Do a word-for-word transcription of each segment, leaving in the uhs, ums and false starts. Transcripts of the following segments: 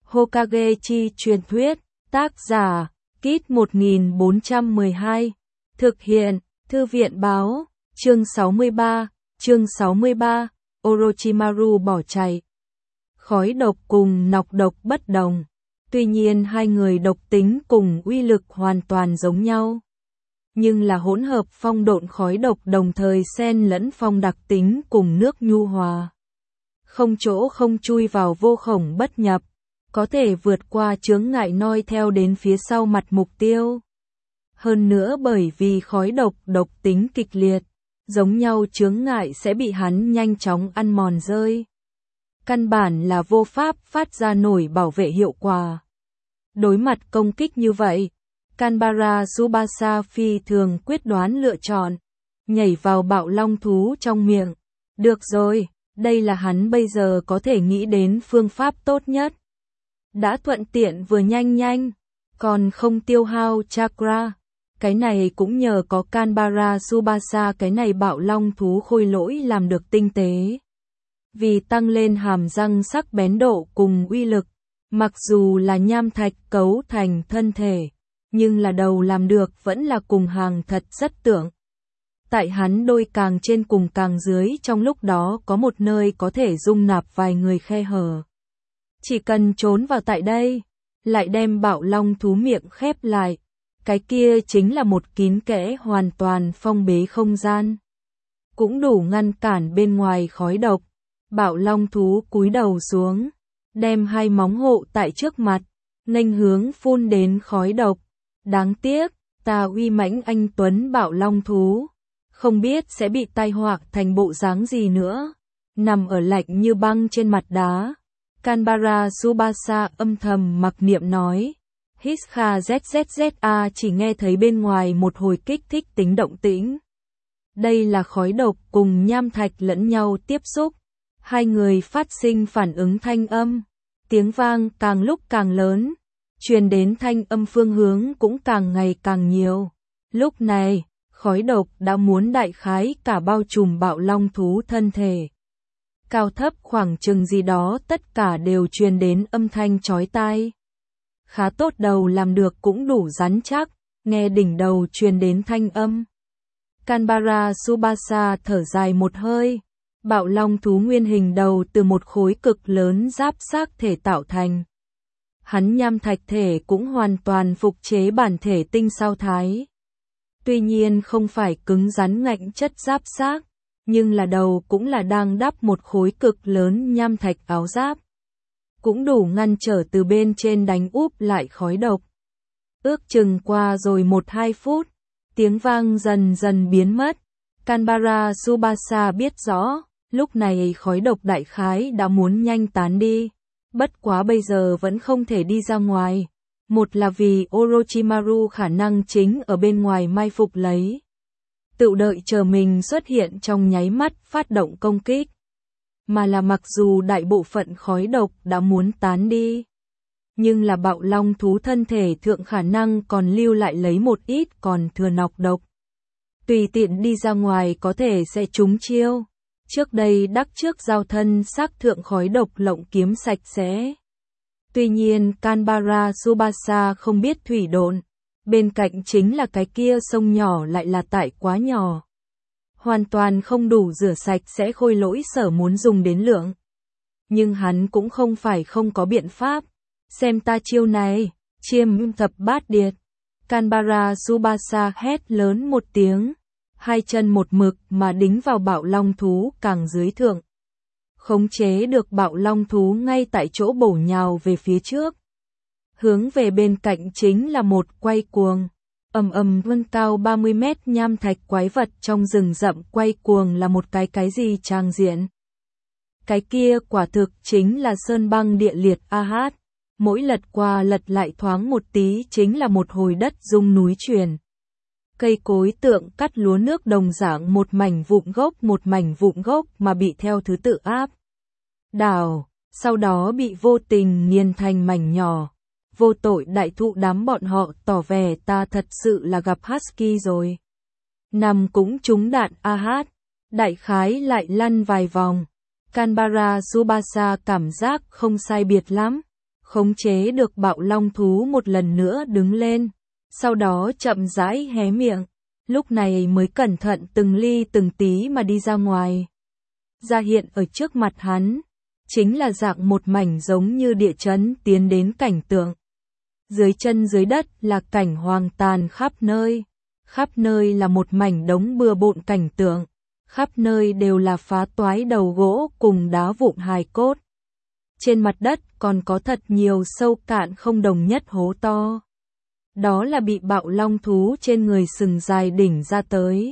Hokage chi truyền thuyết, tác giả, Kit một nghìn bốn trăm mười hai, thực hiện, Thư viện báo, chương sáu mươi ba, chương sáu mươi ba, Orochimaru bỏ chạy. Khói độc cùng nọc độc bất đồng, tuy nhiên hai người độc tính cùng uy lực hoàn toàn giống nhau. Nhưng là hỗn hợp phong độn khói độc đồng thời xen lẫn phong đặc tính cùng nước nhu hòa. Không chỗ không chui vào vô khổng bất nhập, có thể vượt qua chướng ngại noi theo đến phía sau mặt mục tiêu. Hơn nữa bởi vì khói độc độc tính kịch liệt, giống nhau chướng ngại sẽ bị hắn nhanh chóng ăn mòn rơi. Căn bản là vô pháp phát ra nổi bảo vệ hiệu quả. Đối mặt công kích như vậy, Kanbara Tsubasa phi thường quyết đoán lựa chọn, nhảy vào bạo long thú trong miệng. Được rồi, đây là hắn bây giờ có thể nghĩ đến phương pháp tốt nhất. Đã thuận tiện vừa nhanh nhanh, còn không tiêu hao chakra. Cái này cũng nhờ có Kanbara Tsubasa cái này bạo long thú khôi lỗi làm được tinh tế. Vì tăng lên hàm răng sắc bén độ cùng uy lực, mặc dù là nham thạch cấu thành thân thể, nhưng là đầu làm được vẫn là cùng hàng thật rất tưởng. Tại hắn đôi càng trên cùng càng dưới trong lúc đó có một nơi có thể dung nạp vài người khe hở. Chỉ cần trốn vào tại đây, lại đem bạo long thú miệng khép lại, cái kia chính là một kín kẽ hoàn toàn phong bế không gian. Cũng đủ ngăn cản bên ngoài khói độc. Bạo long thú cúi đầu xuống, đem hai móng hộ tại trước mặt, nghênh hướng phun đến khói độc. Đáng tiếc, ta uy mãnh anh tuấn bạo long thú, không biết sẽ bị tai họa thành bộ dáng gì nữa. Nằm ở lạnh như băng trên mặt đá, Kanbara Tsubasa âm thầm mặc niệm nói. Hít kha zzza chỉ nghe thấy bên ngoài một hồi kích thích tính động tĩnh. Đây là khói độc cùng nham thạch lẫn nhau tiếp xúc. Hai người phát sinh phản ứng thanh âm, tiếng vang càng lúc càng lớn, truyền đến thanh âm phương hướng cũng càng ngày càng nhiều. Lúc này, khói độc đã muốn đại khái cả bao trùm bạo long thú thân thể. Cao thấp khoảng chừng gì đó tất cả đều truyền đến âm thanh chói tai. Khá tốt đầu làm được cũng đủ rắn chắc, nghe đỉnh đầu truyền đến thanh âm. Kanbara Tsubasa thở dài một hơi. Bạo long thú nguyên hình đầu từ một khối cực lớn giáp xác thể tạo thành. Hắn nham thạch thể cũng hoàn toàn phục chế bản thể tinh sao thái. Tuy nhiên không phải cứng rắn ngạnh chất giáp xác, nhưng là đầu cũng là đang đắp một khối cực lớn nham thạch áo giáp. Cũng đủ ngăn trở từ bên trên đánh úp lại khói độc. Ước chừng qua rồi một hai phút, tiếng vang dần dần biến mất. Kanbara Tsubasa biết rõ. Lúc này khói độc đại khái đã muốn nhanh tán đi, bất quá bây giờ vẫn không thể đi ra ngoài. Một là vì Orochimaru khả năng chính ở bên ngoài mai phục lấy. Tự đợi chờ mình xuất hiện trong nháy mắt phát động công kích. Mà là mặc dù đại bộ phận khói độc đã muốn tán đi, nhưng là bạo long thú thân thể thượng khả năng còn lưu lại lấy một ít còn thừa nọc độc. Tùy tiện đi ra ngoài có thể sẽ trúng chiêu. Trước đây đắc trước giao thân xác thượng khói độc lộng kiếm sạch sẽ. Tuy nhiên Kanbara Tsubasa không biết thủy độn, bên cạnh chính là cái kia sông nhỏ lại là tại quá nhỏ. Hoàn toàn không đủ rửa sạch sẽ khôi lỗi sở muốn dùng đến lượng. Nhưng hắn cũng không phải không có biện pháp. Xem ta chiêu này, chiêm thập bát điệt. Kanbara Tsubasa hét lớn một tiếng. Hai chân một mực mà đính vào bạo long thú càng dưới thượng. Khống chế được bạo long thú ngay tại chỗ bổ nhào về phía trước. Hướng về bên cạnh chính là một quay cuồng. Ầm ầm vươn cao ba mươi mét nham thạch quái vật trong rừng rậm quay cuồng là một cái cái gì trang diện. Cái kia quả thực chính là sơn băng địa liệt a hát. Mỗi lật qua lật lại thoáng một tí chính là một hồi đất rung núi chuyển. Cây cối tượng cắt lúa nước đồng dạng một mảnh vụn gốc một mảnh vụn gốc mà bị theo thứ tự áp đảo, sau đó bị vô tình nghiền thành mảnh nhỏ. Vô tội đại thụ đám bọn họ tỏ vẻ ta thật sự là gặp Husky rồi. Nằm cũng trúng đạn a hát, đại khái lại lăn vài vòng. Kanbara Tsubasa cảm giác không sai biệt lắm. khống chế được bạo long thú một lần nữa đứng lên, sau đó chậm rãi hé miệng, lúc này mới cẩn thận từng ly từng tí mà đi ra ngoài. Ra hiện ở trước mặt hắn, chính là dạng một mảnh giống như địa chấn tiến đến cảnh tượng. Dưới chân dưới đất là cảnh hoang tàn khắp nơi, khắp nơi là một mảnh đống bừa bộn cảnh tượng, khắp nơi đều là phá toái đầu gỗ cùng đá vụn hài cốt. Trên mặt đất còn có thật nhiều sâu cạn không đồng nhất hố to. Đó là bị bạo long thú trên người sừng dài đỉnh ra tới.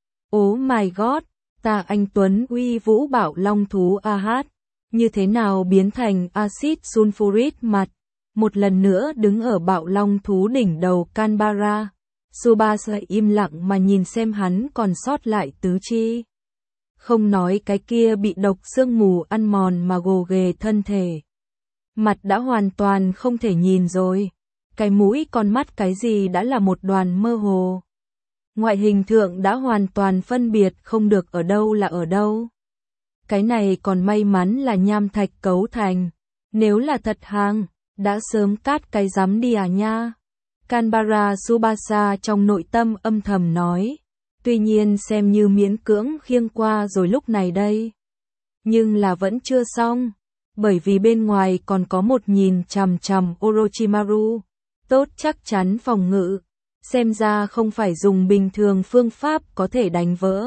Oh my god, ta anh Tuấn uy vũ bạo long thú a hát, như thế nào biến thành axit sulfuric mặt, một lần nữa đứng ở bạo long thú đỉnh đầu Canberra. Tsubasa im lặng mà nhìn xem hắn còn sót lại tứ chi. Không nói cái kia bị độc sương mù ăn mòn mà gồ ghề thân thể. Mặt đã hoàn toàn không thể nhìn rồi. Cái mũi con mắt cái gì đã là một đoàn mơ hồ. Ngoại hình thượng đã hoàn toàn phân biệt không được ở đâu là ở đâu. Cái này còn may mắn là nham thạch cấu thành. Nếu là thật hàng, đã sớm cát cái dám đi à nha. Canberra Tsubasa trong nội tâm âm thầm nói. Tuy nhiên xem như miễn cưỡng khiêng qua rồi lúc này đây. Nhưng là vẫn chưa xong. Bởi vì bên ngoài còn có một nhìn chằm chằm Orochimaru. Tốt chắc chắn phòng ngự. Xem ra không phải dùng bình thường phương pháp có thể đánh vỡ.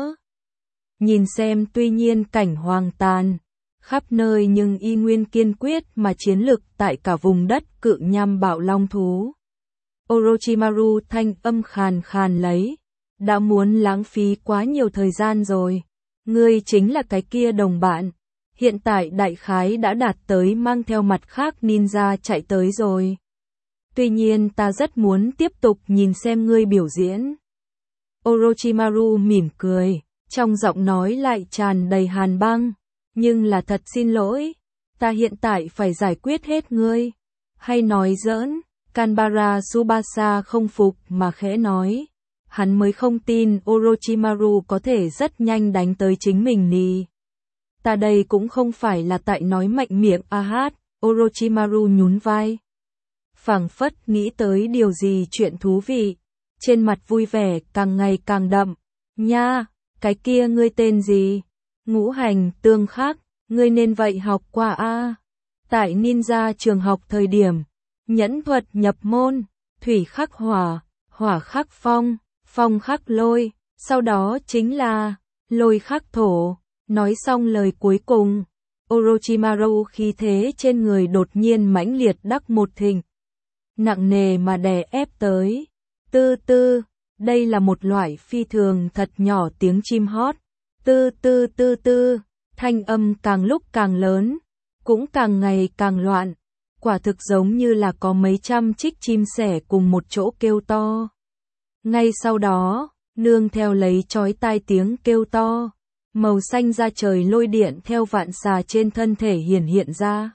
Nhìn xem tuy nhiên cảnh hoang tàn. Khắp nơi nhưng y nguyên kiên quyết mà chiến lực tại cả vùng đất cự nham bạo long thú. Orochimaru thanh âm khàn khàn lấy. Đã muốn lãng phí quá nhiều thời gian rồi. Ngươi chính là cái kia đồng bạn. Hiện tại đại khái đã đạt tới mang theo mặt khác ninja chạy tới rồi. Tuy nhiên ta rất muốn tiếp tục nhìn xem ngươi biểu diễn. Orochimaru mỉm cười, trong giọng nói lại tràn đầy hàn băng. Nhưng là thật xin lỗi, ta hiện tại phải giải quyết hết ngươi. Hay nói giỡn, Canberra Tsubasa không phục mà khẽ nói. Hắn mới không tin Orochimaru có thể rất nhanh đánh tới chính mình nì. Ta đây cũng không phải là tại nói mạnh miệng a hát, Orochimaru nhún vai. Phảng phất nghĩ tới điều gì chuyện thú vị, trên mặt vui vẻ càng ngày càng đậm. Nha, cái kia ngươi tên gì? Ngũ hành tương khắc, ngươi nên vậy học qua a. Tại ninja trường học thời điểm, nhẫn thuật nhập môn, thủy khắc hỏa, hỏa khắc phong, phong khắc lôi, sau đó chính là lôi khắc thổ. Nói xong lời cuối cùng, Orochimaru khí thế trên người đột nhiên mãnh liệt đắc một thình. Nặng nề mà đè ép tới. Tư tư, đây là một loại phi thường thật nhỏ tiếng chim hót. Tư tư tư tư, thanh âm càng lúc càng lớn, cũng càng ngày càng loạn. Quả thực giống như là có mấy trăm trích chim sẻ cùng một chỗ kêu to. Ngay sau đó, nương theo lấy chói tai tiếng kêu to, màu xanh da trời lôi điện theo vạn xà trên thân thể hiển hiện ra.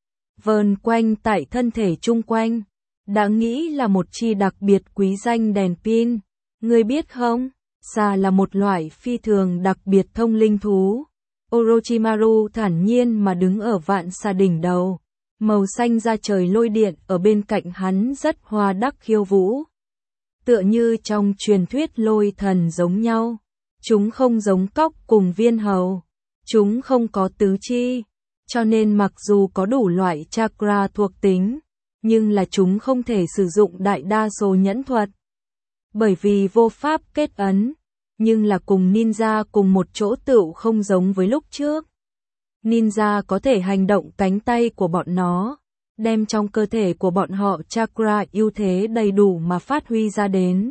Vờn quanh tại thân thể chung quanh, đã nghĩ là một chi đặc biệt quý danh đèn pin. Ngươi biết không, xà là một loại phi thường đặc biệt thông linh thú. Orochimaru thản nhiên mà đứng ở vạn xà đỉnh đầu. Màu xanh da trời lôi điện ở bên cạnh hắn rất hoa đắc khiêu vũ. Tựa như trong truyền thuyết lôi thần giống nhau. Chúng không giống cóc cùng viên hầu. Chúng không có tứ chi. Cho nên mặc dù có đủ loại chakra thuộc tính, nhưng là chúng không thể sử dụng đại đa số nhẫn thuật. Bởi vì vô pháp kết ấn, nhưng là cùng ninja cùng một chỗ tựu không giống với lúc trước. Ninja có thể hành động cánh tay của bọn nó, đem trong cơ thể của bọn họ chakra ưu thế đầy đủ mà phát huy ra đến.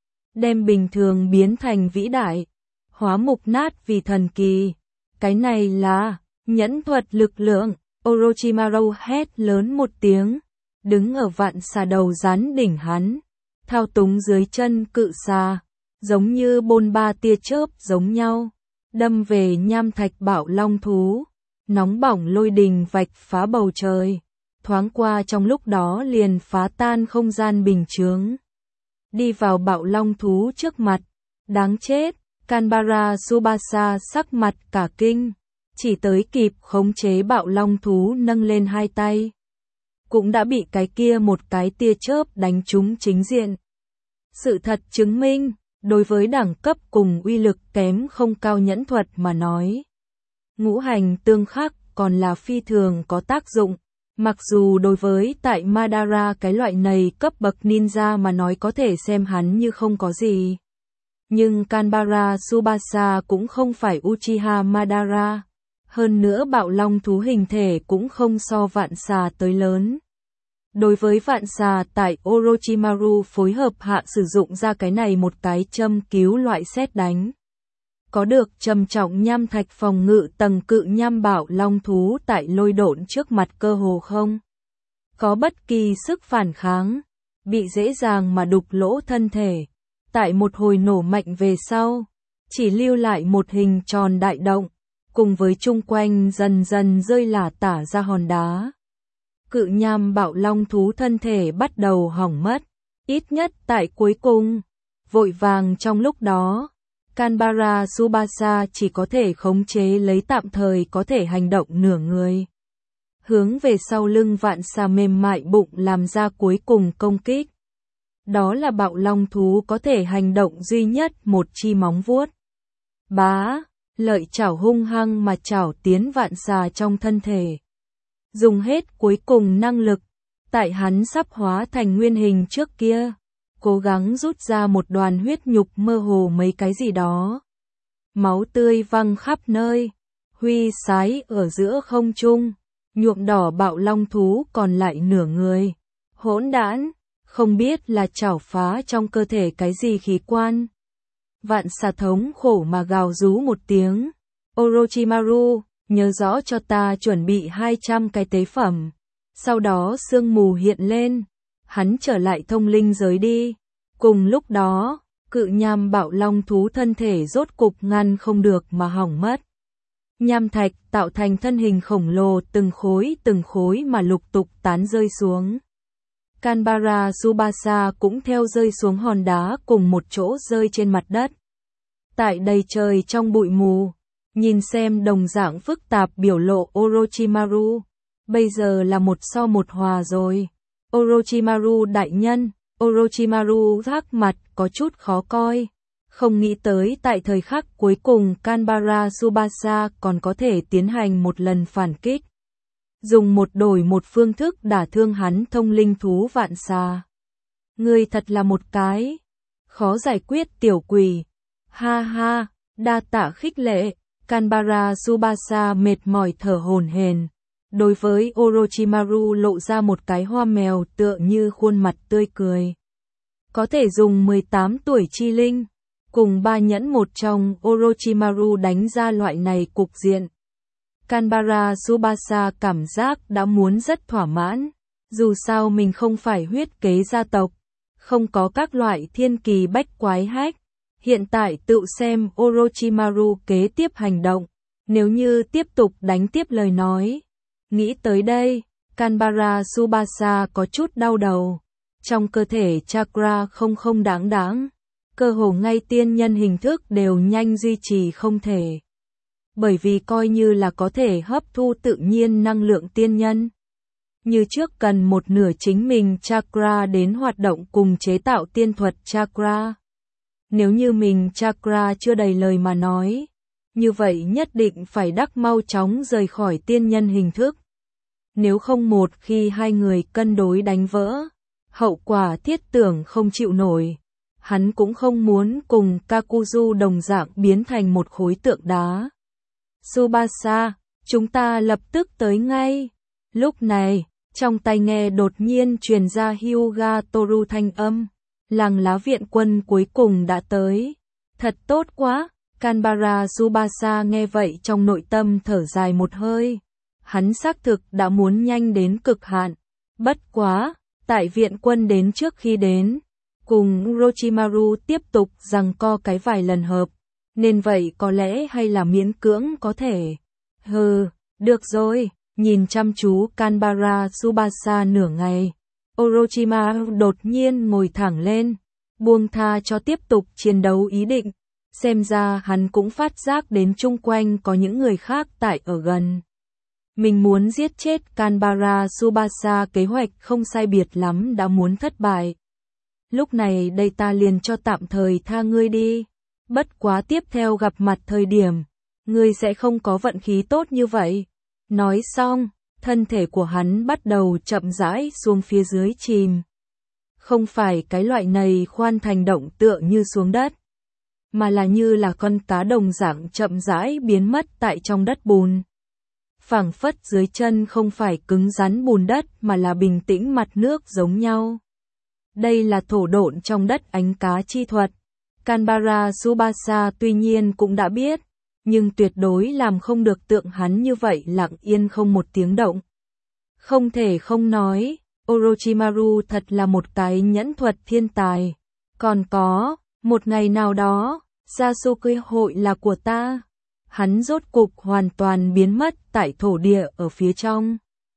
Đem bình thường biến thành vĩ đại, hóa mục nát vì thần kỳ. Cái này là nhẫn thuật lực lượng. Orochimaru hét lớn một tiếng, đứng ở vạn xà đầu rắn đỉnh hắn, thao túng dưới chân cự xà, giống như bôn ba tia chớp giống nhau, đâm về nham thạch bạo long thú. Nóng bỏng lôi đình vạch phá bầu trời, thoáng qua trong lúc đó liền phá tan không gian bình chướng. Đi vào bạo long thú trước mặt, đáng chết, Canberra Tsubasa sắc mặt cả kinh, chỉ tới kịp khống chế bạo long thú nâng lên hai tay. cũng đã bị cái kia một cái tia chớp đánh trúng chính diện. Sự thật chứng minh, đối với đẳng cấp cùng uy lực kém không cao nhẫn thuật mà nói, ngũ hành tương khắc còn là phi thường có tác dụng. Mặc dù đối với tại Madara cái loại này cấp bậc ninja mà nói có thể xem hắn như không có gì. Nhưng Kanbara Tsubasa cũng không phải Uchiha Madara. Hơn nữa bạo long thú hình thể cũng không so vạn xà tới lớn. Đối với vạn xà tại Orochimaru phối hợp hạ sử dụng ra cái này một cái châm cứu loại sét đánh. Có được trầm trọng nham thạch phòng ngự tầng cự nham bạo long thú tại lôi độn trước mặt cơ hồ không có bất kỳ sức phản kháng, bị dễ dàng mà đục lỗ thân thể. Tại một hồi nổ mạnh về sau, chỉ lưu lại một hình tròn đại động, cùng với chung quanh dần dần rơi lả tả ra hòn đá. Cự nham bạo long thú thân thể bắt đầu hỏng mất, ít nhất tại cuối cùng. Vội vàng trong lúc đó, Kanbara Tsubasa chỉ có thể khống chế lấy tạm thời có thể hành động nửa người. Hướng về sau lưng vạn xà mềm mại bụng làm ra cuối cùng công kích. Đó là bạo long thú có thể hành động duy nhất một chi móng vuốt. Bá, lợi chảo hung hăng mà chảo tiến vạn xà trong thân thể. Dùng hết cuối cùng năng lực, tại hắn sắp hóa thành nguyên hình trước kia, cố gắng rút ra một đoàn huyết nhục mơ hồ mấy cái gì đó. Máu tươi văng khắp nơi, huy sái ở giữa không trung, nhuộm đỏ bạo long thú còn lại nửa người. Hỗn đản, không biết là chảo phá trong cơ thể cái gì khí quan. Vạn xà thống khổ mà gào rú một tiếng. Orochimaru, nhớ rõ cho ta chuẩn bị hai trăm cái tế phẩm. Sau đó sương mù hiện lên, hắn trở lại thông linh giới đi. Cùng lúc đó, cự nham bạo long thú thân thể rốt cục ngăn không được mà hỏng mất. Nham thạch tạo thành thân hình khổng lồ từng khối từng khối mà lục tục tán rơi xuống. Kanbara Tsubasa cũng theo rơi xuống hòn đá cùng một chỗ rơi trên mặt đất. Tại đầy trời trong bụi mù, nhìn xem đồng dạng phức tạp biểu lộ Orochimaru, bây giờ là một so một hòa rồi. Orochimaru đại nhân, Orochimaru sắc mặt có chút khó coi, không nghĩ tới tại thời khắc cuối cùng Kanbara Tsubasa còn có thể tiến hành một lần phản kích. Dùng một đổi một phương thức đả thương hắn thông linh thú vạn xà. Ngươi thật là một cái khó giải quyết tiểu quỷ. Ha ha, đa tạ khích lệ. Kanbara Tsubasa mệt mỏi thở hổn hển. Đối với Orochimaru lộ ra một cái hoa mèo tựa như khuôn mặt tươi cười. Có thể dùng mười tám tuổi chi linh, cùng ba nhẫn một trong Orochimaru đánh ra loại này cục diện. Kanbara Tsubasa cảm giác đã muốn rất thỏa mãn, dù sao mình không phải huyết kế gia tộc, không có các loại thiên kỳ bách quái hách. Hiện tại tự xem Orochimaru kế tiếp hành động, nếu như tiếp tục đánh tiếp lời nói. Nghĩ tới đây, Kanbara Tsubasa có chút đau đầu. Trong cơ thể chakra không không đáng đáng, cơ hồ ngay tiên nhân hình thức đều nhanh duy trì không thể. Bởi vì coi như là có thể hấp thu tự nhiên năng lượng tiên nhân. Như trước cần một nửa chính mình chakra đến hoạt động cùng chế tạo tiên thuật chakra. Nếu như mình chakra chưa đầy lời mà nói, như vậy nhất định phải đắc mau chóng rời khỏi tiên nhân hình thức. Nếu không một khi hai người cân đối đánh vỡ, hậu quả thiết tưởng không chịu nổi. Hắn cũng không muốn cùng Kakuzu đồng dạng biến thành một khối tượng đá. Tsubasa, chúng ta lập tức tới ngay. Lúc này, trong tai nghe đột nhiên truyền ra Hyuga Toru thanh âm. Làng lá viện quân cuối cùng đã tới. Thật tốt quá. Kanbara Tsubasa nghe vậy trong nội tâm thở dài một hơi. Hắn xác thực đã muốn nhanh đến cực hạn. Bất quá, tại viện quân đến trước khi đến, cùng Orochimaru tiếp tục giằng co cái vài lần hợp, nên vậy có lẽ hay là miễn cưỡng có thể. Hừ, được rồi, nhìn chăm chú Kanbara Tsubasa nửa ngày, Orochimaru đột nhiên ngồi thẳng lên, buông tha cho tiếp tục chiến đấu ý định, xem ra hắn cũng phát giác đến chung quanh có những người khác tại ở gần. Mình muốn giết chết Canberra Tsubasa, kế hoạch không sai biệt lắm đã muốn thất bại. Lúc này đây ta liền cho tạm thời tha ngươi đi. Bất quá tiếp theo gặp mặt thời điểm, ngươi sẽ không có vận khí tốt như vậy. Nói xong, thân thể của hắn bắt đầu chậm rãi xuống phía dưới chìm. Không phải cái loại này khoan thành động tựa như xuống đất, mà là như là con cá đồng dạng chậm rãi biến mất tại trong đất bùn. Phảng phất dưới chân không phải cứng rắn bùn đất mà là bình tĩnh mặt nước giống nhau. Đây là thổ độn trong đất ánh cá chi thuật. Canberra Tsubasa tuy nhiên cũng đã biết, nhưng tuyệt đối làm không được tượng hắn như vậy lặng yên không một tiếng động. Không thể không nói, Orochimaru thật là một cái nhẫn thuật thiên tài. Còn có, một ngày nào đó, Sasuke hội là của ta. Hắn rốt cục hoàn toàn biến mất tại thổ địa ở phía trong.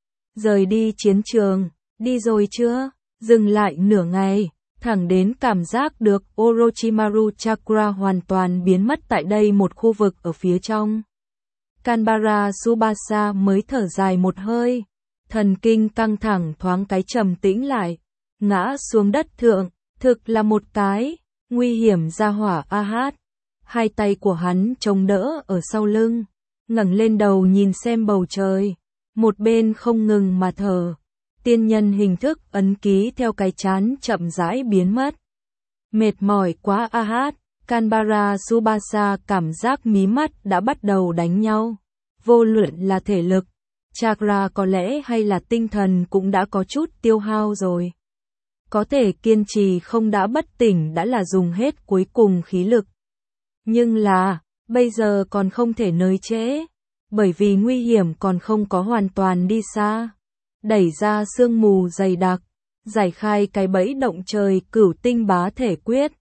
Rời đi chiến trường, đi rồi chưa? Dừng lại nửa ngày, thẳng đến cảm giác được Orochimaru Chakra hoàn toàn biến mất tại đây một khu vực ở phía trong. Canberra Tsubasa mới thở dài một hơi, thần kinh căng thẳng thoáng cái trầm tĩnh lại, ngã xuống đất thượng, thực là một cái nguy hiểm ra hỏa a hát. Hai tay của hắn chống đỡ ở sau lưng, ngẩng lên đầu nhìn xem bầu trời, một bên không ngừng mà thở. Tiên nhân hình thức ấn ký theo cái chán chậm rãi biến mất. Mệt mỏi quá a hát, Canberra Tsubasa cảm giác mí mắt đã bắt đầu đánh nhau. Vô luận là thể lực, chakra có lẽ hay là tinh thần cũng đã có chút tiêu hao rồi. Có thể kiên trì không đã bất tỉnh đã là dùng hết cuối cùng khí lực. Nhưng là, bây giờ còn không thể nới trễ, bởi vì nguy hiểm còn không có hoàn toàn đi xa. Đẩy ra sương mù dày đặc, giải khai cái bẫy động trời cửu tinh bá thể quyết.